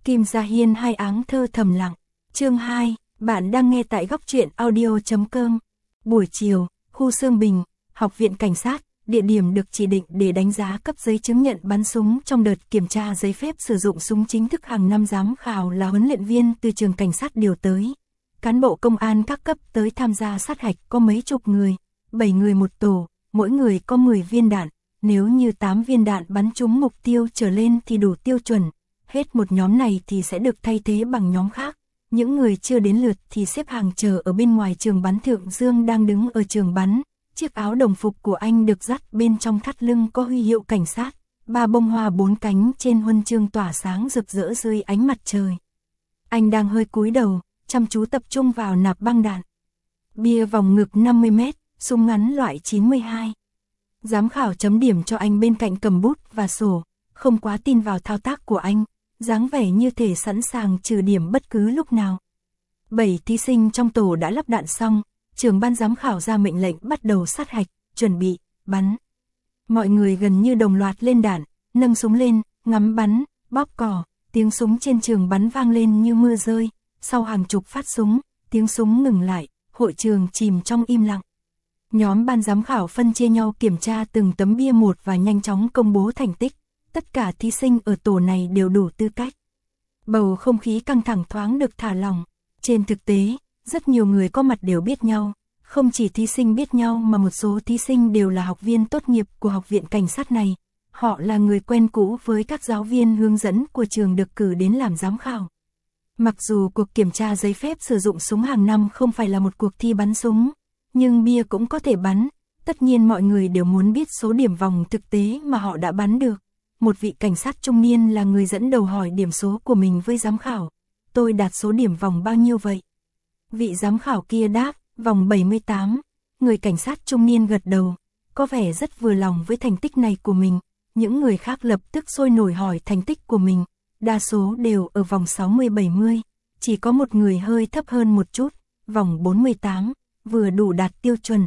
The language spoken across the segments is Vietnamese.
Kim Gia Hiên hai áng thơ thầm lặng. Chương 2, bạn đang nghe tại góc truyện audio.com. Buổi chiều, khu Sương Bình, Học viện Cảnh sát, địa điểm được chỉ định để đánh giá cấp giấy chứng nhận bắn súng trong đợt kiểm tra giấy phép sử dụng súng chính thức hàng năm. Giám khảo là huấn luyện viên từ trường cảnh sát điều tới. Cán bộ công an các cấp tới tham gia sát hạch có mấy chục người, 7 người một tổ, mỗi người có 10 viên đạn. Nếu như 8 viên đạn bắn trúng mục tiêu trở lên thì đủ tiêu chuẩn. Hết một nhóm này thì sẽ được thay thế bằng nhóm khác. Những người chưa đến lượt thì xếp hàng chờ ở bên ngoài trường bắn. Thượng Dương đang đứng ở trường bắn. Chiếc áo đồng phục của anh được dắt bên trong thắt lưng có huy hiệu cảnh sát. 3 bông hoa 4 cánh trên huân chương tỏa sáng rực rỡ dưới ánh mặt trời. Anh đang hơi cúi đầu, chăm chú tập trung vào nạp băng đạn. Bia vòng ngực 50m, súng ngắn loại 92. Giám khảo chấm điểm cho anh bên cạnh cầm bút và sổ, không quá tin vào thao tác của anh, dáng vẻ như thể sẵn sàng trừ điểm bất cứ lúc nào. 7 thí sinh trong tổ đã lắp đạn xong, trưởng ban giám khảo ra mệnh lệnh bắt đầu sát hạch, chuẩn bị, bắn. Mọi người gần như đồng loạt lên đạn, nâng súng lên, ngắm bắn, bóp cò, tiếng súng trên trường bắn vang lên như mưa rơi. Sau hàng chục phát súng, tiếng súng ngừng lại, hội trường chìm trong im lặng. Nhóm ban giám khảo phân chia nhau kiểm tra từng tấm bia một và nhanh chóng công bố thành tích. Tất cả thí sinh ở tổ này đều đủ tư cách. Bầu không khí căng thẳng thoáng được thả lỏng. Trên thực tế, rất nhiều người có mặt đều biết nhau. Không chỉ thí sinh biết nhau mà một số thí sinh đều là học viên tốt nghiệp của học viện cảnh sát này. Họ là người quen cũ với các giáo viên hướng dẫn của trường được cử đến làm giám khảo. Mặc dù cuộc kiểm tra giấy phép sử dụng súng hàng năm không phải là một cuộc thi bắn súng, nhưng bia cũng có thể bắn. Tất nhiên mọi người đều muốn biết số điểm vòng thực tế mà họ đã bắn được. Một vị cảnh sát trung niên là người dẫn đầu hỏi điểm số của mình với giám khảo. Tôi đạt số điểm vòng bao nhiêu vậy? Vị giám khảo kia đáp, vòng 78. Người cảnh sát trung niên gật đầu, có vẻ rất vừa lòng với thành tích này của mình. Những người khác lập tức sôi nổi hỏi thành tích của mình. Đa số đều ở vòng 60-70, chỉ có một người hơi thấp hơn một chút, vòng 48, vừa đủ đạt tiêu chuẩn.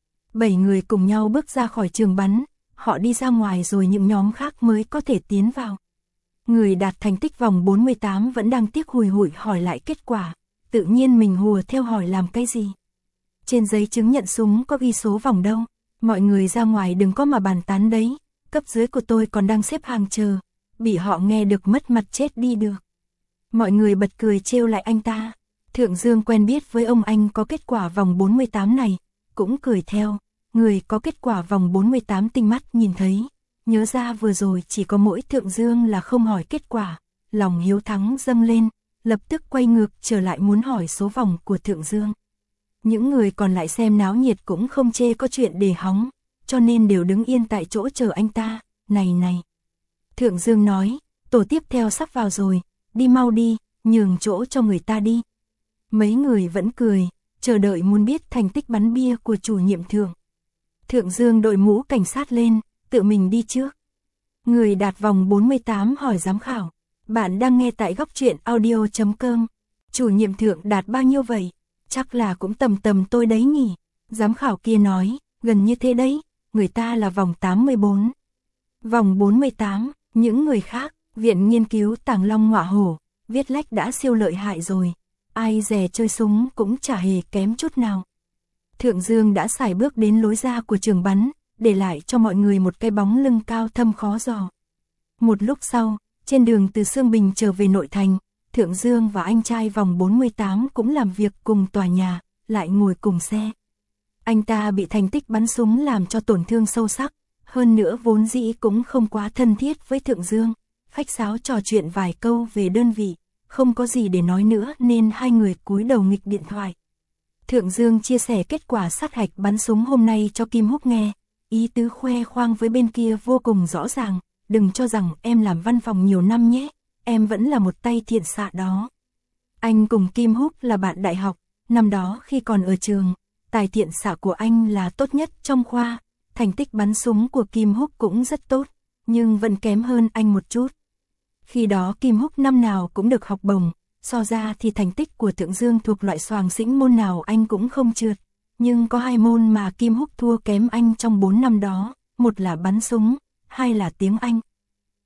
7 người cùng nhau bước ra khỏi trường bắn, họ đi ra ngoài rồi những nhóm khác mới có thể tiến vào. Người đạt thành tích vòng 48 vẫn đang tiếc hùi hụi hỏi lại kết quả, tự nhiên mình hùa theo hỏi làm cái gì. Trên giấy chứng nhận súng có ghi số vòng đâu, mọi người ra ngoài đừng có mà bàn tán đấy, cấp dưới của tôi còn đang xếp hàng chờ. Bị họ nghe được mất mặt chết đi được. Mọi người bật cười trêu lại anh ta. Thượng Dương quen biết với ông anh có kết quả vòng 48 này, cũng cười theo. Người có kết quả vòng 48 tinh mắt nhìn thấy. Nhớ ra vừa rồi chỉ có mỗi Thượng Dương là không hỏi kết quả. Lòng hiếu thắng dâng lên, lập tức quay ngược trở lại muốn hỏi số vòng của Thượng Dương. Những người còn lại xem náo nhiệt cũng không chê có chuyện để hóng, cho nên đều đứng yên tại chỗ chờ anh ta. Này. Thượng Dương nói, tổ tiếp theo sắp vào rồi, đi mau đi, nhường chỗ cho người ta đi. Mấy người vẫn cười, chờ đợi muốn biết thành tích bắn bia của chủ nhiệm Thượng. Thượng Dương đội mũ cảnh sát lên, tự mình đi trước. Người đạt vòng 48 hỏi giám khảo, bạn đang nghe tại góc truyện audio.com. Chủ nhiệm Thượng đạt bao nhiêu vậy? Chắc là cũng tầm tôi đấy nhỉ. Giám khảo kia nói, gần như thế đấy, người ta là vòng 84. Vòng 48. Những người khác, viện nghiên cứu Tàng Long Ngọa Hổ, viết lách đã siêu lợi hại rồi, ai dè chơi súng cũng chả hề kém chút nào. Thượng Dương đã sải bước đến lối ra của trường bắn, để lại cho mọi người một cái bóng lưng cao thâm khó dò. Một lúc sau, trên đường từ Sương Bình trở về nội thành, Thượng Dương và anh trai vòng 48 cũng làm việc cùng tòa nhà, lại ngồi cùng xe. Anh ta bị thành tích bắn súng làm cho tổn thương sâu sắc. Hơn nữa vốn dĩ cũng không quá thân thiết với Thượng Dương, khách sáo trò chuyện vài câu về đơn vị, không có gì để nói nữa nên hai người cúi đầu nghịch điện thoại. Thượng Dương chia sẻ kết quả sát hạch bắn súng hôm nay cho Kim Húc nghe, ý tứ khoe khoang với bên kia vô cùng rõ ràng, đừng cho rằng em làm văn phòng nhiều năm nhé, em vẫn là một tay thiện xạ đó. Anh cùng Kim Húc là bạn đại học, năm đó khi còn ở trường, tài thiện xạ của anh là tốt nhất trong khoa. Thành tích bắn súng của Kim Húc cũng rất tốt, nhưng vẫn kém hơn anh một chút. Khi đó Kim Húc năm nào cũng được học bổng, so ra thì thành tích của Thượng Dương thuộc loại xoàng xĩnh, môn nào anh cũng không trượt. Nhưng có 2 môn mà Kim Húc thua kém anh trong 4 năm đó, một là bắn súng, hai là tiếng Anh.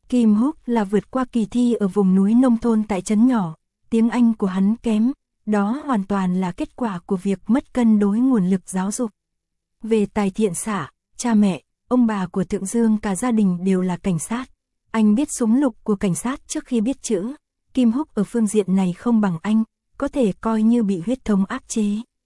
Kim Húc là vượt qua kỳ thi ở vùng núi nông thôn tại trấn nhỏ, tiếng Anh của hắn kém, đó hoàn toàn là kết quả của việc mất cân đối nguồn lực giáo dục. Về tài thiện xạ, cha mẹ, ông bà của Thượng Dương cả gia đình đều là cảnh sát. Anh biết súng lục của cảnh sát trước khi biết chữ. Kim Húc ở phương diện này không bằng anh, có thể coi như bị huyết thống áp chế.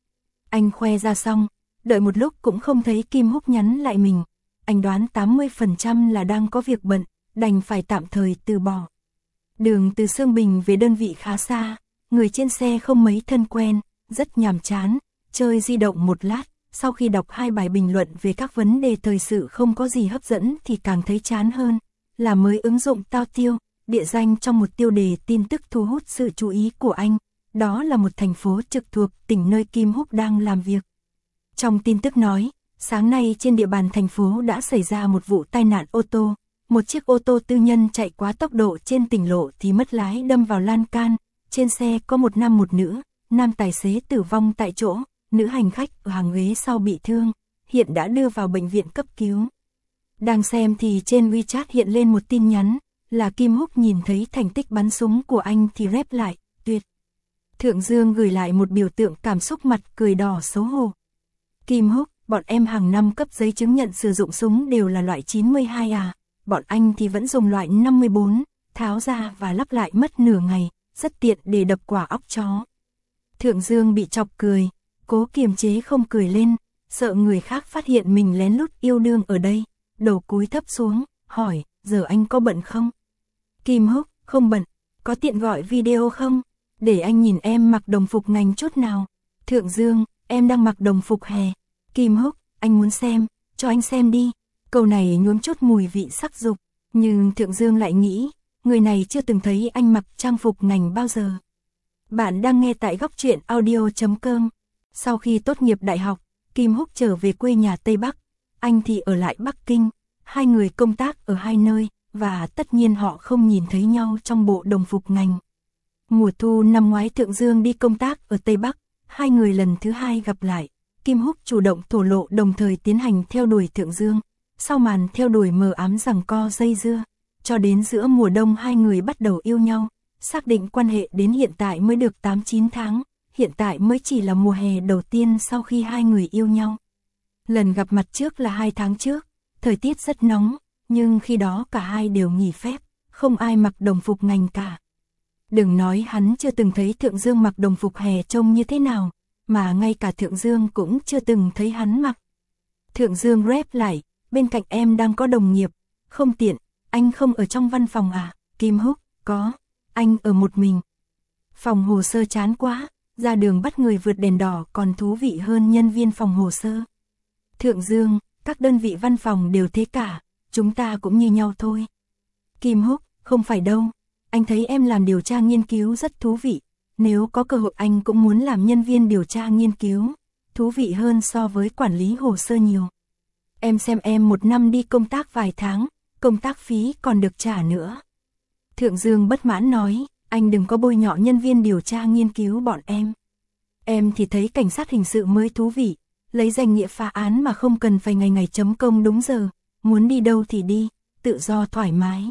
Anh khoe ra xong, đợi một lúc cũng không thấy Kim Húc nhắn lại mình. Anh đoán 80% là đang có việc bận, đành phải tạm thời từ bỏ. Đường từ Sương Bình về đơn vị khá xa, người trên xe không mấy thân quen, rất nhàm chán, chơi di động một lát, sau khi đọc 2 bài bình luận về các vấn đề thời sự không có gì hấp dẫn thì càng thấy chán hơn. Là mới ứng dụng Tao Tiêu, địa danh trong một tiêu đề tin tức thu hút sự chú ý của anh, đó là một thành phố trực thuộc tỉnh nơi Kim Húc đang làm việc. Trong tin tức nói, sáng nay trên địa bàn thành phố đã xảy ra một vụ tai nạn ô tô. Một chiếc ô tô tư nhân chạy quá tốc độ trên tỉnh lộ thì mất lái đâm vào lan can. Trên xe có một nam một nữ, nam tài xế tử vong tại chỗ, nữ hành khách ở hàng ghế sau bị thương, hiện đã đưa vào bệnh viện cấp cứu. Đang xem thì trên WeChat hiện lên một tin nhắn, là Kim Húc nhìn thấy thành tích bắn súng của anh thì rep lại, tuyệt. Thượng Dương gửi lại một biểu tượng cảm xúc mặt cười đỏ xấu hổ. Kim Húc, bọn em hàng năm cấp giấy chứng nhận sử dụng súng đều là loại 92 à, bọn anh thì vẫn dùng loại 54, tháo ra và lắp lại mất nửa ngày, rất tiện để đập quả óc chó. Thượng Dương bị chọc cười, cố kiềm chế không cười lên, sợ người khác phát hiện mình lén lút yêu đương ở đây, đầu cúi thấp xuống, hỏi, giờ anh có bận không? Kim Húc, không bận, có tiện gọi video không? Để anh nhìn em mặc đồng phục ngành chút nào. Thượng Dương, em đang mặc đồng phục hè. Kim Húc, anh muốn xem, cho anh xem đi. Câu này nhuốm chút mùi vị sắc dục, nhưng Thượng Dương lại nghĩ, người này chưa từng thấy anh mặc trang phục ngành bao giờ. Bạn đang nghe tại Góc Truyện Audio.com. Sau khi tốt nghiệp đại học, Kim Húc trở về quê nhà Tây Bắc, anh thì ở lại Bắc Kinh, hai người công tác ở hai nơi, và tất nhiên họ không nhìn thấy nhau trong bộ đồng phục ngành. Mùa thu năm ngoái Thượng Dương đi công tác ở Tây Bắc, hai người lần thứ hai gặp lại, Kim Húc chủ động thổ lộ đồng thời tiến hành theo đuổi Thượng Dương, sau màn theo đuổi mờ ám giằng co dây dưa, cho đến giữa mùa đông hai người bắt đầu yêu nhau, xác định quan hệ đến hiện tại mới được 8-9 tháng, hiện tại mới chỉ là mùa hè đầu tiên sau khi hai người yêu nhau. Lần gặp mặt trước là 2 tháng trước, thời tiết rất nóng, nhưng khi đó cả hai đều nghỉ phép, không ai mặc đồng phục ngành cả. Đừng nói hắn chưa từng thấy Thượng Dương mặc đồng phục hè trông như thế nào, mà ngay cả Thượng Dương cũng chưa từng thấy hắn mặc. Thượng Dương rep lại, bên cạnh em đang có đồng nghiệp, không tiện, anh không ở trong văn phòng à? Kim Húc, có, anh ở một mình. Phòng hồ sơ chán quá, ra đường bắt người vượt đèn đỏ còn thú vị hơn nhân viên phòng hồ sơ. Thượng Dương, các đơn vị văn phòng đều thế cả, chúng ta cũng như nhau thôi. Kim Húc, không phải đâu, anh thấy em làm điều tra nghiên cứu rất thú vị, nếu có cơ hội anh cũng muốn làm nhân viên điều tra nghiên cứu, thú vị hơn so với quản lý hồ sơ nhiều. Em xem em một năm đi công tác vài tháng, công tác phí còn được trả nữa. Thượng Dương bất mãn nói, anh đừng có bôi nhọ nhân viên điều tra nghiên cứu bọn em. Em thì thấy cảnh sát hình sự mới thú vị, lấy danh nghĩa phá án mà không cần phải ngày ngày chấm công đúng giờ, muốn đi đâu thì đi, tự do thoải mái.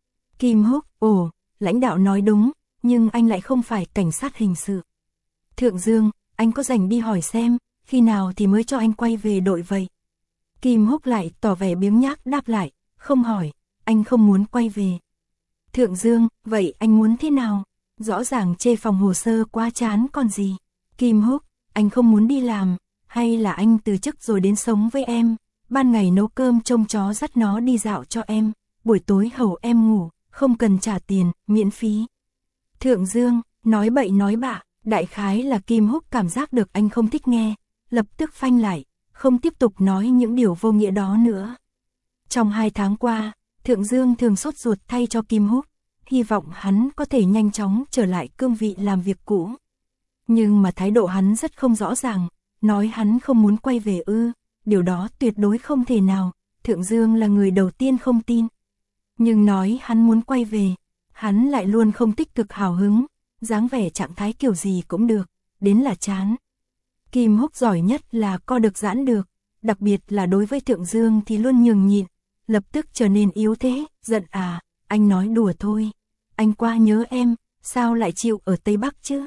Kim Húc, ồ, lãnh đạo nói đúng, nhưng anh lại không phải cảnh sát hình sự. Thượng Dương, anh có rảnh đi hỏi xem, khi nào thì mới cho anh quay về đội vậy? Kim Húc lại tỏ vẻ biếng nhác đáp lại, không hỏi, anh không muốn quay về. Thượng Dương, vậy anh muốn thế nào? Rõ ràng chê phòng hồ sơ quá chán còn gì. Kim Húc, anh không muốn đi làm, hay là anh từ chức rồi đến sống với em, ban ngày nấu cơm trông chó dắt nó đi dạo cho em, buổi tối hầu em ngủ, không cần trả tiền, miễn phí. Thượng Dương, nói bậy nói bạ, đại khái là Kim Húc cảm giác được anh không thích nghe, lập tức phanh lại, không tiếp tục nói những điều vô nghĩa đó nữa. Trong 2 tháng qua, Thượng Dương thường sốt ruột thay cho Kim Húc, hy vọng hắn có thể nhanh chóng trở lại cương vị làm việc cũ. Nhưng mà thái độ hắn rất không rõ ràng, nói hắn không muốn quay về điều đó tuyệt đối không thể nào, Thượng Dương là người đầu tiên không tin. Nhưng nói hắn muốn quay về, hắn lại luôn không tích cực hào hứng, dáng vẻ trạng thái kiểu gì cũng được, đến là chán. Kim Húc giỏi nhất là co được giãn được, đặc biệt là đối với Thượng Dương thì luôn nhường nhịn, lập tức trở nên yếu thế, giận à, anh nói đùa thôi. Anh quá nhớ em, sao lại chịu ở Tây Bắc chứ?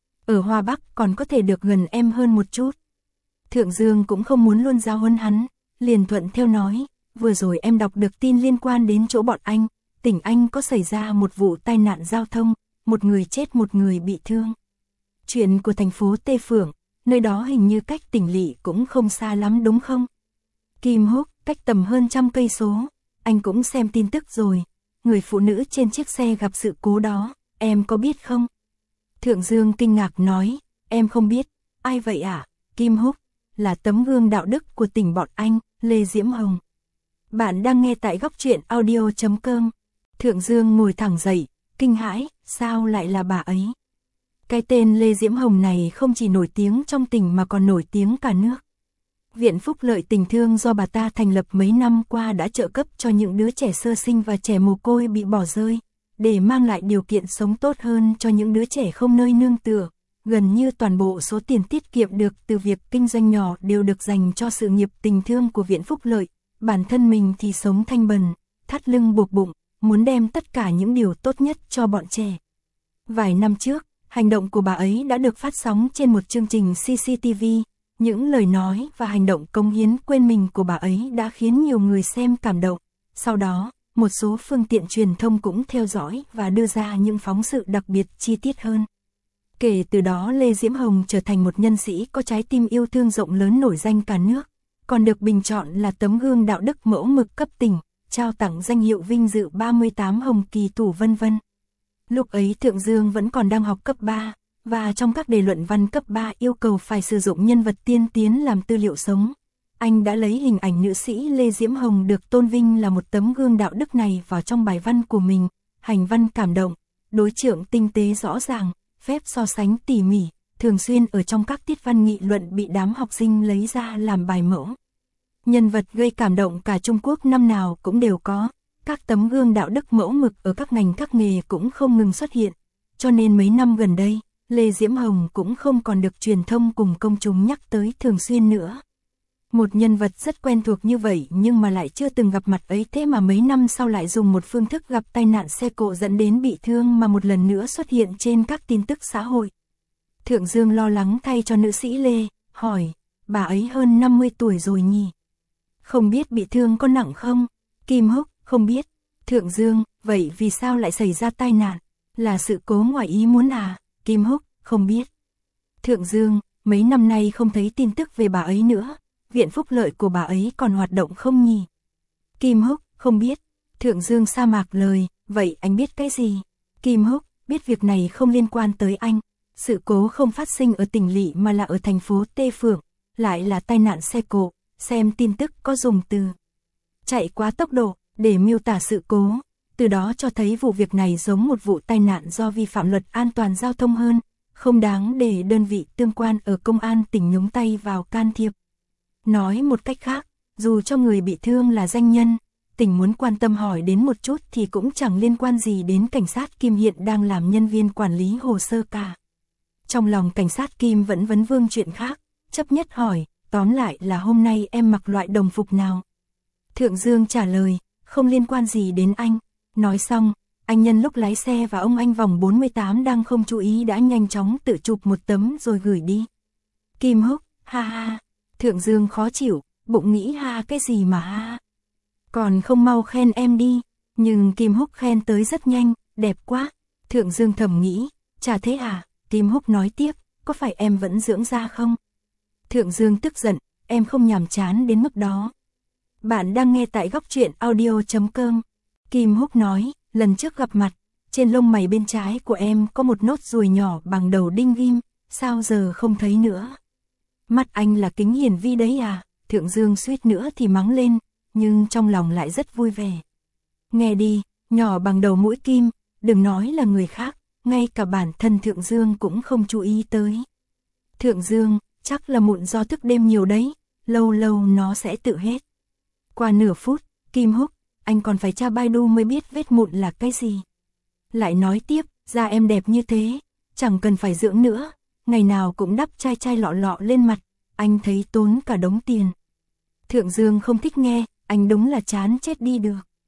Ở Hoa Bắc còn có thể được gần em hơn một chút. Thượng Dương cũng không muốn luôn giáo huấn hắn, liền thuận theo nói, vừa rồi em đọc được tin liên quan đến chỗ bọn anh, tỉnh anh có xảy ra một vụ tai nạn giao thông, một người chết một người bị thương. Chuyện của thành phố Tê Phượng, nơi đó hình như cách tỉnh lỵ cũng không xa lắm đúng không? Kim Húc, cách tầm hơn 100 cây số, anh cũng xem tin tức rồi, người phụ nữ trên chiếc xe gặp sự cố đó, em có biết không? Thượng Dương kinh ngạc nói, em không biết, ai vậy ạ? Kim Húc, là tấm gương đạo đức của tỉnh bọn anh, Lê Diễm Hồng. Bạn đang nghe tại góc truyện audio.com. Thượng Dương ngồi thẳng dậy, kinh hãi, sao lại là bà ấy? Cái tên Lê Diễm Hồng này không chỉ nổi tiếng trong tỉnh mà còn nổi tiếng cả nước. Viện Phúc Lợi Tình Thương do bà ta thành lập mấy năm qua đã trợ cấp cho những đứa trẻ sơ sinh và trẻ mồ côi bị bỏ rơi, để mang lại điều kiện sống tốt hơn cho những đứa trẻ không nơi nương tựa. Gần như toàn bộ số tiền tiết kiệm được từ việc kinh doanh nhỏ đều được dành cho sự nghiệp tình thương của Viện Phúc Lợi. Bản thân mình thì sống thanh bần, thắt lưng buộc bụng, muốn đem tất cả những điều tốt nhất cho bọn trẻ. Vài năm trước, hành động của bà ấy đã được phát sóng trên một chương trình CCTV. Những lời nói và hành động cống hiến quên mình của bà ấy đã khiến nhiều người xem cảm động. Sau đó, một số phương tiện truyền thông cũng theo dõi và đưa ra những phóng sự đặc biệt chi tiết hơn. Kể từ đó Lê Diễm Hồng trở thành một nhân sĩ có trái tim yêu thương rộng lớn nổi danh cả nước, còn được bình chọn là tấm gương đạo đức mẫu mực cấp tỉnh, trao tặng danh hiệu vinh dự 38 Hồng Kỳ Tủ vân vân. Lúc ấy Thượng Dương vẫn còn đang học cấp 3, và trong các đề luận văn cấp 3 yêu cầu phải sử dụng nhân vật tiên tiến làm tư liệu sống. Anh đã lấy hình ảnh nữ sĩ Lê Diễm Hồng được tôn vinh là một tấm gương đạo đức này vào trong bài văn của mình, hành văn cảm động, đối chưởng tinh tế rõ ràng, phép so sánh tỉ mỉ, thường xuyên ở trong các tiết văn nghị luận bị đám học sinh lấy ra làm bài mẫu. Nhân vật gây cảm động cả Trung Quốc năm nào cũng đều có, các tấm gương đạo đức mẫu mực ở các ngành các nghề cũng không ngừng xuất hiện, cho nên mấy năm gần đây, Lê Diễm Hồng cũng không còn được truyền thông cùng công chúng nhắc tới thường xuyên nữa. Một nhân vật rất quen thuộc như vậy nhưng mà lại chưa từng gặp mặt ấy, thế mà mấy năm sau lại dùng một phương thức gặp tai nạn xe cộ dẫn đến bị thương mà một lần nữa xuất hiện trên các tin tức xã hội. Thượng Dương lo lắng thay cho nữ sĩ Lê, hỏi, bà ấy hơn 50 tuổi rồi nhỉ? Không biết bị thương có nặng không? Kim Húc, không biết. Thượng Dương, vậy vì sao lại xảy ra tai nạn? Là sự cố ngoài ý muốn à? Kim Húc, không biết. Thượng Dương, mấy năm nay không thấy tin tức về bà ấy nữa. Viện Phúc Lợi của bà ấy còn hoạt động không nhỉ? Kim Húc, không biết. Thượng Dương sa mạc lời, vậy anh biết cái gì? Kim Húc, biết việc này không liên quan tới anh. Sự cố không phát sinh ở tỉnh lỵ mà là ở thành phố Tê Phượng, lại là tai nạn xe cộ. Xem tin tức có dùng từ chạy quá tốc độ để miêu tả sự cố, từ đó cho thấy vụ việc này giống một vụ tai nạn do vi phạm luật an toàn giao thông hơn, không đáng để đơn vị tương quan ở công an tỉnh nhúng tay vào can thiệp. Nói một cách khác, dù cho người bị thương là danh nhân, tỉnh muốn quan tâm hỏi đến một chút thì cũng chẳng liên quan gì đến cảnh sát Kim hiện đang làm nhân viên quản lý hồ sơ cả. Trong lòng cảnh sát Kim vẫn vấn vương chuyện khác, chấp nhất hỏi, tóm lại là hôm nay em mặc loại đồng phục nào? Thượng Dương trả lời, không liên quan gì đến anh. Nói xong, anh nhân lúc lái xe và ông anh vòng 48 đang không chú ý đã nhanh chóng tự chụp một tấm rồi gửi đi. Kim Húc, ha ha. Thượng Dương khó chịu, bụng nghĩ ha cái gì mà ha. Còn không mau khen em đi. Nhưng Kim Húc khen tới rất nhanh, đẹp quá. Thượng Dương thầm nghĩ, chả thế à? Kim Húc nói tiếp, có phải em vẫn dưỡng da không? Thượng Dương tức giận, em không nhàm chán đến mức đó. Bạn đang nghe tại góc truyện audio.com. Kim Húc nói, lần trước gặp mặt, trên lông mày bên trái của em có một nốt ruồi nhỏ bằng đầu đinh ghim, sao giờ không thấy nữa? Mắt anh là kính hiển vi đấy à? Thượng Dương suýt nữa thì mắng lên, nhưng trong lòng lại rất vui vẻ. Nghe đi, nhỏ bằng đầu mũi kim, đừng nói là người khác, ngay cả bản thân Thượng Dương cũng không chú ý tới. Thượng Dương, chắc là mụn do thức đêm nhiều đấy, lâu lâu nó sẽ tự hết. Qua nửa phút, Kim Húc, anh còn phải tra Baidu mới biết vết mụn là cái gì. Lại nói tiếp, da em đẹp như thế, chẳng cần phải dưỡng nữa, ngày nào cũng đắp chai chai lọ lọ lên mặt, anh thấy tốn cả đống tiền. Thượng Dương không thích nghe, anh đúng là chán chết đi được.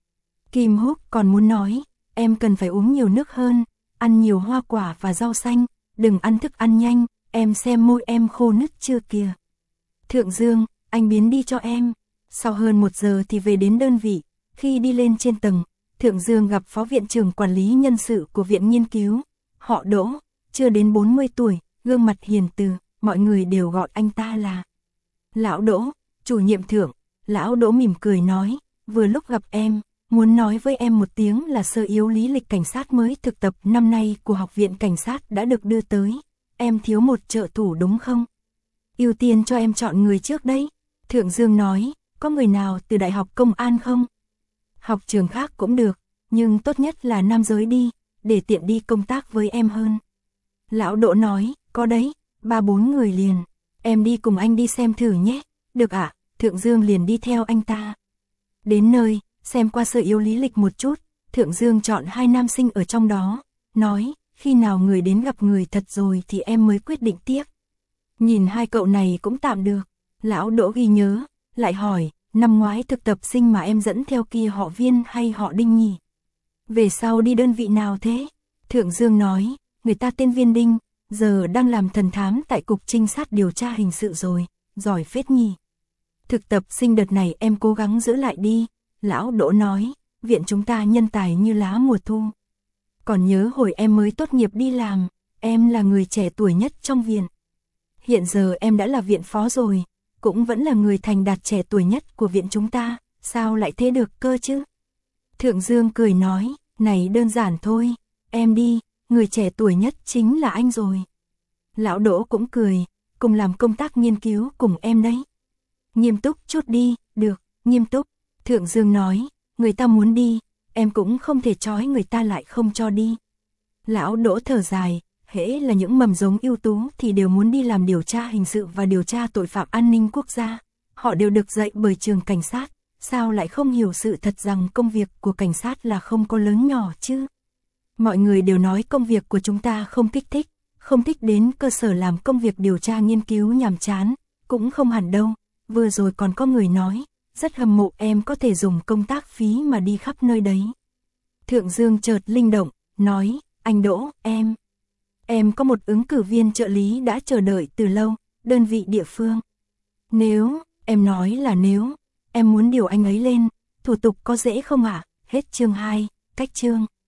Kim Húc còn muốn nói, em cần phải uống nhiều nước hơn, ăn nhiều hoa quả và rau xanh, đừng ăn thức ăn nhanh, em xem môi em khô nứt chưa kìa. Thượng Dương, anh biến đi cho em. Sau hơn 1 giờ thì về đến đơn vị, khi đi lên trên tầng, Thượng Dương gặp Phó Viện trưởng Quản lý Nhân sự của Viện Nghiên cứu, họ Đỗ, chưa đến 40 tuổi, gương mặt hiền từ, mọi người đều gọi anh ta là Lão Đỗ, chủ nhiệm Thượng. Lão Đỗ mỉm cười nói, vừa lúc gặp em, muốn nói với em một tiếng là sơ yếu lý lịch cảnh sát mới thực tập năm nay của Học viện Cảnh sát đã được đưa tới, em thiếu một trợ thủ đúng không? Ưu tiên cho em chọn người trước đấy. Thượng Dương nói, có người nào từ Đại học Công an không? Học trường khác cũng được, nhưng tốt nhất là nam giới đi, để tiện đi công tác với em hơn. Lão Đỗ nói, có đấy, 3-4 người liền, em đi cùng anh đi xem thử nhé. Được ạ. Thượng Dương liền đi theo anh ta. Đến nơi, xem qua sơ yếu lý lịch một chút, Thượng Dương chọn 2 nam sinh ở trong đó, nói, khi nào người đến gặp người thật rồi thì em mới quyết định tiếp. Nhìn 2 cậu này cũng tạm được. Lão Đỗ ghi nhớ, lại hỏi, năm ngoái thực tập sinh mà em dẫn theo kia họ Viên hay họ Đinh nhỉ? Về sau đi đơn vị nào thế? Thượng Dương nói, người ta tên Viên Đinh, giờ đang làm thần thám tại Cục Trinh sát điều tra hình sự rồi, giỏi phết nhỉ. Thực tập sinh đợt này em cố gắng giữ lại đi. Lão Đỗ nói, viện chúng ta nhân tài như lá mùa thu. Còn nhớ hồi em mới tốt nghiệp đi làm, em là người trẻ tuổi nhất trong viện. Hiện giờ em đã là viện phó rồi, cũng vẫn là người thành đạt trẻ tuổi nhất của viện chúng ta, sao lại thế được cơ chứ? Thượng Dương cười nói, này đơn giản thôi, em đi, người trẻ tuổi nhất chính là anh rồi. Lão Đỗ cũng cười, cùng làm công tác nghiên cứu cùng em đấy. Nghiêm túc chút đi, được, nghiêm túc. Thượng Dương nói, người ta muốn đi, em cũng không thể trói người ta lại không cho đi. Lão Đỗ thở dài, hễ là những mầm giống ưu tú thì đều muốn đi làm điều tra hình sự và điều tra tội phạm an ninh quốc gia. Họ đều được dạy bởi trường cảnh sát, sao lại không hiểu sự thật rằng công việc của cảnh sát là không có lớn nhỏ chứ? Mọi người đều nói công việc của chúng ta không kích thích, không thích đến cơ sở làm công việc điều tra nghiên cứu nhàm chán, cũng không hẳn đâu. Vừa rồi còn có người nói, rất hâm mộ em có thể dùng công tác phí mà đi khắp nơi đấy. Thượng Dương chợt linh động, nói, anh Đỗ, em có một ứng cử viên trợ lý đã chờ đợi từ lâu, đơn vị địa phương. Nếu, em nói là nếu, em muốn điều anh ấy lên, thủ tục có dễ không ạ? Hết chương 2, cách chương.